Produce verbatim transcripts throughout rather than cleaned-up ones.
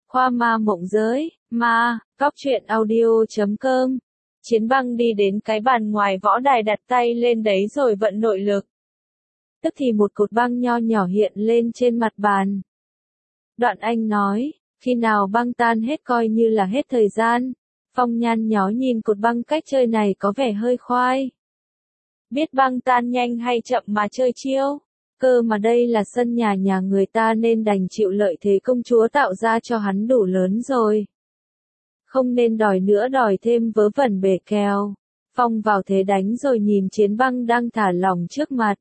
Khoa ma mộng giới, ma, góc truyện audio chấm com. Chiến Băng đi đến cái bàn ngoài võ đài đặt tay lên đấy rồi vận nội lực. Tức thì một cột băng nho nhỏ hiện lên trên mặt bàn. Đoạn Anh nói, khi nào băng tan hết coi như là hết thời gian. Phong nhăn nhó nhìn cột băng cách chơi này có vẻ hơi khoai. Biết băng tan nhanh hay chậm mà chơi chiêu. Cơ mà đây là sân nhà nhà người ta nên đành chịu lợi thế công chúa tạo ra cho hắn đủ lớn rồi. Không nên đòi nữa đòi thêm vớ vẩn bể kèo. Phong vào thế đánh rồi nhìn Chiến Băng đang thả lỏng trước mặt.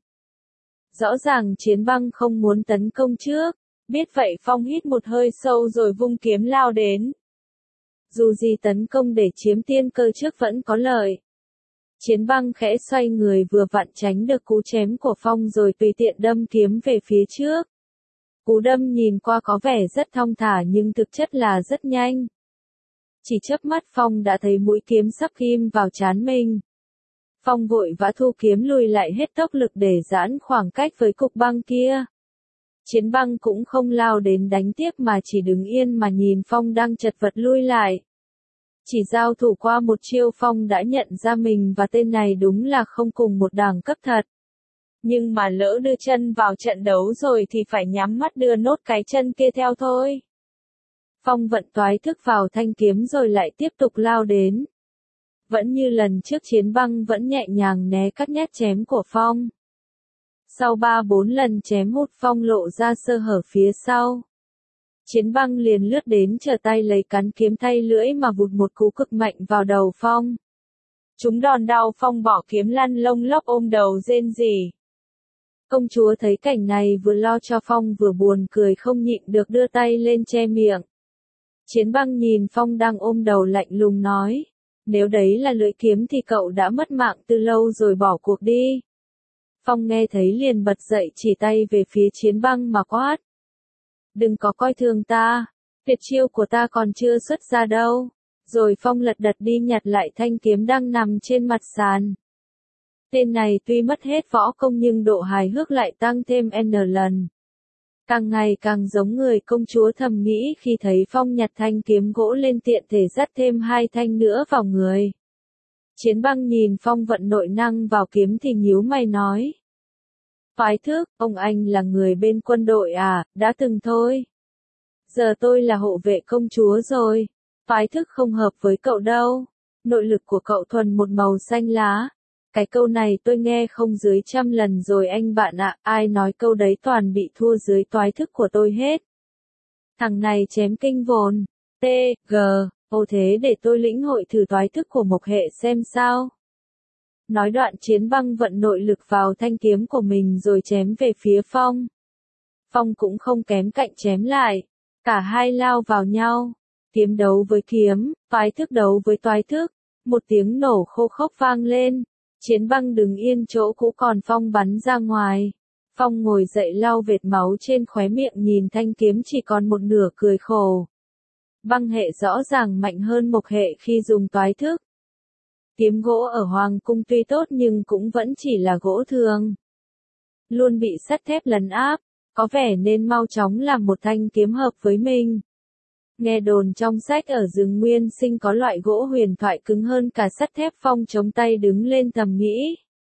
Rõ ràng Chiến Băng không muốn tấn công trước. Biết vậy Phong hít một hơi sâu rồi vung kiếm lao đến. Dù gì tấn công để chiếm tiên cơ trước vẫn có lợi. Chiến Băng khẽ xoay người vừa vặn tránh được cú chém của Phong rồi tùy tiện đâm kiếm về phía trước. Cú đâm nhìn qua có vẻ rất thong thả nhưng thực chất là rất nhanh. Chỉ chớp mắt Phong đã thấy mũi kiếm sắp ghim vào trán mình. Phong vội vã thu kiếm lùi lại hết tốc lực để giãn khoảng cách với cục băng kia. Chiến Băng cũng không lao đến đánh tiếp mà chỉ đứng yên mà nhìn Phong đang chật vật lui lại. Chỉ giao thủ qua một chiêu Phong đã nhận ra mình và tên này đúng là không cùng một đẳng cấp thật. Nhưng mà lỡ đưa chân vào trận đấu rồi thì phải nhắm mắt đưa nốt cái chân kia theo thôi. Phong vận toái thức vào thanh kiếm rồi lại tiếp tục lao đến. Vẫn như lần trước Chiến Băng vẫn nhẹ nhàng né các nhát chém của Phong. Sau ba bốn lần chém hút Phong lộ ra sơ hở phía sau. Chiến Băng liền lướt đến trở tay lấy cán kiếm thay lưỡi mà vụt một cú cực mạnh vào đầu Phong. Chúng đòn đau Phong bỏ kiếm lăn lông lốc ôm đầu rên rỉ. Công chúa thấy cảnh này vừa lo cho Phong vừa buồn cười không nhịn được đưa tay lên che miệng. Chiến Băng nhìn Phong đang ôm đầu lạnh lùng nói, nếu đấy là lưỡi kiếm thì cậu đã mất mạng từ lâu rồi bỏ cuộc đi. Phong nghe thấy liền bật dậy chỉ tay về phía Chiến Băng mà quát. Đừng có coi thường ta, tuyệt chiêu của ta còn chưa xuất ra đâu. Rồi Phong lật đật đi nhặt lại thanh kiếm đang nằm trên mặt sàn. Tên này tuy mất hết võ công nhưng độ hài hước lại tăng thêm n lần. Càng ngày càng giống người công chúa thầm nghĩ khi thấy Phong nhặt thanh kiếm gỗ lên tiện thể dắt thêm hai thanh nữa vào người. Chiến Băng nhìn Phong vận nội năng vào kiếm thì nhíu mày nói. Phái Thức, ông anh là người bên quân đội à, đã từng thôi. Giờ tôi là hộ vệ công chúa rồi. Phái Thức không hợp với cậu đâu. Nội lực của cậu thuần một màu xanh lá. Cái câu này tôi nghe không dưới trăm lần rồi anh bạn ạ, ai nói câu đấy toàn bị thua dưới toái thức của tôi hết. Thằng này chém kinh vồn. T, G, ô thế để tôi lĩnh hội thử toái thức của Mộc Hệ xem sao. Nói đoạn Chiến Băng vận nội lực vào thanh kiếm của mình rồi chém về phía Phong. Phong cũng không kém cạnh chém lại. Cả hai lao vào nhau. Kiếm đấu với kiếm, toái thức đấu với toái thức. Một tiếng nổ khô khốc vang lên. Chiến Băng đứng yên chỗ cũ còn Phong bắn ra ngoài. Phong ngồi dậy lau vệt máu trên khóe miệng nhìn thanh kiếm chỉ còn một nửa cười khổ. Băng hệ rõ ràng mạnh hơn Mộc Hệ khi dùng toái thức. Kiếm gỗ ở Hoàng cung tuy tốt nhưng cũng vẫn chỉ là gỗ thường. Luôn bị sắt thép lấn áp, có vẻ nên mau chóng làm một thanh kiếm hợp với mình. Nghe đồn trong sách ở rừng Nguyên Sinh có loại gỗ huyền thoại cứng hơn cả sắt thép. Phong chống tay đứng lên thầm nghĩ.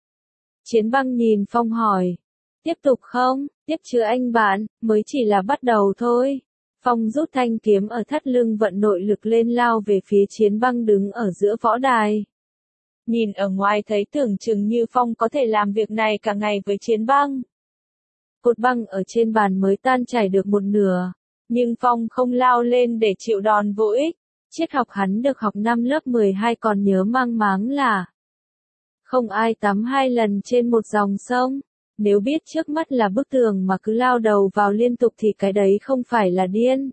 Chiến Băng nhìn Phong hỏi. Tiếp tục không? Tiếp chứ anh bạn, mới chỉ là bắt đầu thôi. Phong rút thanh kiếm ở thắt lưng vận nội lực lên lao về phía Chiến Băng đứng ở giữa võ đài. Nhìn ở ngoài thấy tưởng chừng như Phong có thể làm việc này cả ngày với Chiến Băng. Cột băng ở trên bàn mới tan chảy được một nửa. Nhưng Phong không lao lên để chịu đòn vô ích. Triết học hắn được học năm lớp mười hai còn nhớ mang máng là không ai tắm hai lần trên một dòng sông. Nếu biết trước mắt là bức tường mà cứ lao đầu vào liên tục thì cái đấy không phải là điên,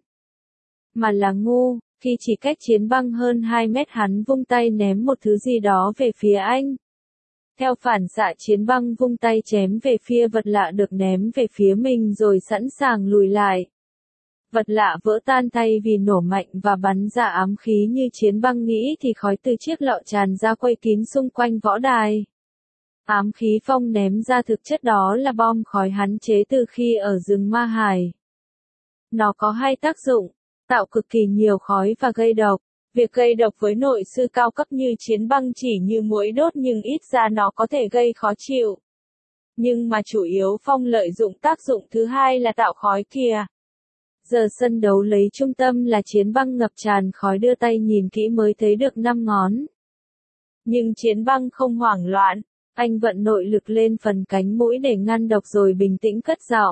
mà là ngu. Khi chỉ cách Chiến Băng hơn hai mét hắn vung tay ném một thứ gì đó về phía anh. Theo phản xạ Chiến Băng vung tay chém về phía vật lạ được ném về phía mình rồi sẵn sàng lùi lại. Vật lạ vỡ tan thay vì nổ mạnh và bắn ra ám khí như Chiến Băng nghĩ thì khói từ chiếc lọ tràn ra quay kín xung quanh võ đài. Ám khí Phong ném ra thực chất đó là bom khói hắn chế từ khi ở rừng Ma Hải. Nó có hai tác dụng. tạo cực kỳ nhiều khói và gây độc. Việc gây độc với nội sư cao cấp như chiến băng chỉ như muỗi đốt nhưng ít ra nó có thể gây khó chịu. Nhưng mà chủ yếu Phong lợi dụng tác dụng thứ hai là tạo khói kìa. Giờ sân đấu lấy trung tâm là chiến băng ngập tràn khói, đưa tay nhìn kỹ mới thấy được năm ngón. Nhưng chiến băng không hoảng loạn, anh vận nội lực lên phần cánh mũi để ngăn độc rồi bình tĩnh cất giọng.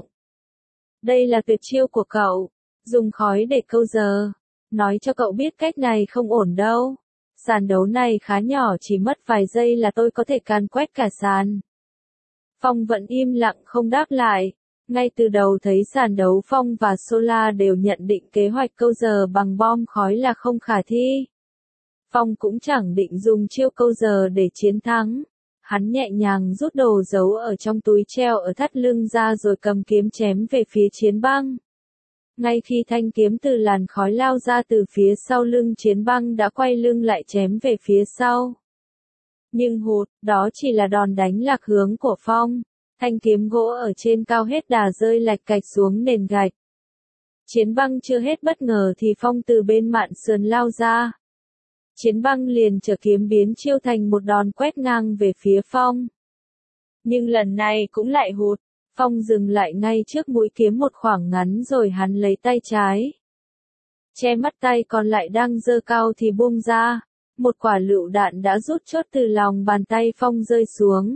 Đây là tuyệt chiêu của cậu, dùng khói để câu giờ. Nói cho cậu biết cách này không ổn đâu. Sàn đấu này khá nhỏ, chỉ mất vài giây là tôi có thể càn quét cả sàn. Phong vẫn im lặng không đáp lại. Ngay từ đầu thấy sàn đấu Phong và Sola đều nhận định kế hoạch câu giờ bằng bom khói là không khả thi. Phong cũng chẳng định dùng chiêu câu giờ để chiến thắng. Hắn nhẹ nhàng rút đồ giấu ở trong túi treo ở thắt lưng ra rồi cầm kiếm chém về phía chiến băng. Ngay khi thanh kiếm từ làn khói lao ra từ phía sau lưng, chiến băng đã quay lưng lại chém về phía sau. Nhưng hụt, đó chỉ là đòn đánh lạc hướng của Phong. Thanh kiếm gỗ ở trên cao hết đà rơi lạch cạch xuống nền gạch. Chiến băng chưa hết bất ngờ thì Phong từ bên mạn sườn lao ra. Chiến băng liền trở kiếm biến chiêu thành một đòn quét ngang về phía Phong. Nhưng lần này cũng lại hụt. Phong dừng lại ngay trước mũi kiếm một khoảng ngắn rồi hắn lấy tay trái. Che mắt tay còn lại đang giơ cao thì buông ra. Một quả lựu đạn đã rút chốt từ lòng bàn tay Phong rơi xuống.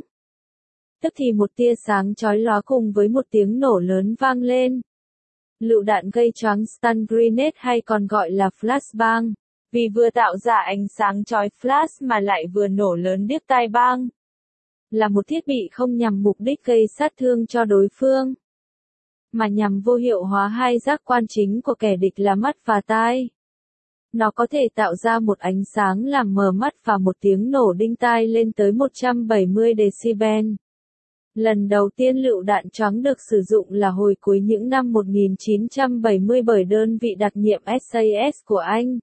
Tức thì một tia sáng chói lóa cùng với một tiếng nổ lớn vang lên. Lựu đạn gây choáng stun grenade hay còn gọi là flashbang. Vì vừa tạo ra ánh sáng chói flash mà lại vừa nổ lớn điếc tai bang. Là một thiết bị không nhằm mục đích gây sát thương cho đối phương, mà nhằm vô hiệu hóa hai giác quan chính của kẻ địch là mắt và tai. Nó có thể tạo ra một ánh sáng làm mờ mắt và một tiếng nổ đinh tai lên tới một trăm bảy mươi decibel. Lần đầu tiên lựu đạn choáng được sử dụng là hồi cuối những năm một nghìn chín trăm bảy mươi bởi đơn vị đặc nhiệm ét a ét của Anh.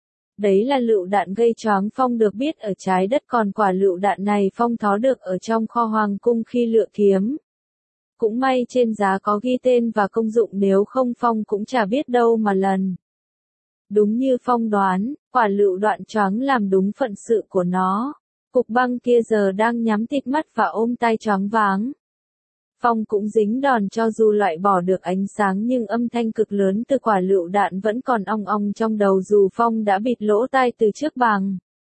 Đấy là lựu đạn gây choáng Phong được biết ở trái đất, còn quả lựu đạn này Phong thó được ở trong kho hoàng cung khi lựa kiếm. Cũng may trên giá có ghi tên và công dụng, nếu không Phong cũng chả biết đâu mà lần. Đúng như Phong đoán, quả lựu đạn choáng làm đúng phận sự của nó. Cục băng kia giờ đang nhắm tịt mắt và ôm tay choáng váng. Phong cũng dính đòn, cho dù loại bỏ được ánh sáng nhưng âm thanh cực lớn từ quả lựu đạn vẫn còn ong ong trong đầu dù Phong đã bịt lỗ tai từ trước bằng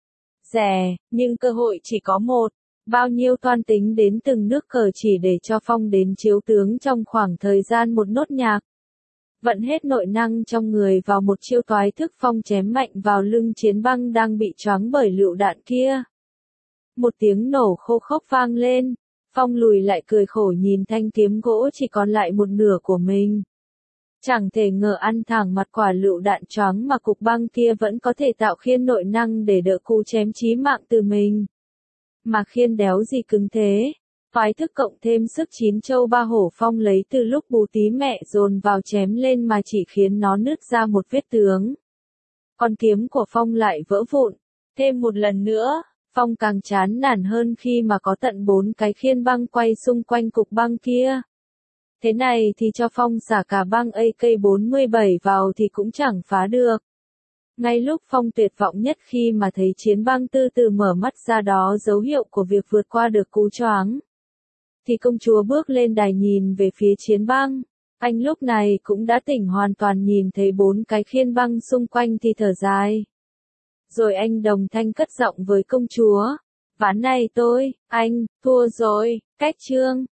rẻ, nhưng cơ hội chỉ có một. Bao nhiêu toan tính đến từng nước cờ chỉ để cho Phong đến chiếu tướng trong khoảng thời gian một nốt nhạc. Vận hết nội năng trong người vào một chiêu toái thức, Phong chém mạnh vào lưng chiến băng đang bị choáng bởi lựu đạn kia. Một tiếng nổ khô khốc vang lên. Phong lùi lại cười khổ nhìn thanh kiếm gỗ chỉ còn lại một nửa của mình. Chẳng thể ngờ ăn thẳng mặt quả lựu đạn choáng mà cục băng kia vẫn có thể tạo khiên nội năng để đỡ cú chém chí mạng từ mình. Mà khiên đéo gì cứng thế. Toái thức cộng thêm sức chín châu ba hổ Phong lấy từ lúc bú tí mẹ dồn vào chém lên mà chỉ khiến nó nứt ra một vết tướng. Con kiếm của Phong lại vỡ vụn. Thêm một lần nữa. Phong càng chán nản hơn khi mà có tận bốn cái khiên băng quay xung quanh cục băng kia. Thế này thì cho Phong xả cả băng A K bốn mươi bảy vào thì cũng chẳng phá được. Ngay lúc Phong tuyệt vọng nhất khi mà thấy chiến băng từ từ mở mắt ra, đó dấu hiệu của việc vượt qua được cú choáng, thì công chúa bước lên đài nhìn về phía chiến băng. Anh lúc này cũng đã tỉnh hoàn toàn, nhìn thấy bốn cái khiên băng xung quanh thì thở dài. Rồi anh đồng thanh cất giọng với công chúa. Ván này tôi, anh, thua rồi, cách chương.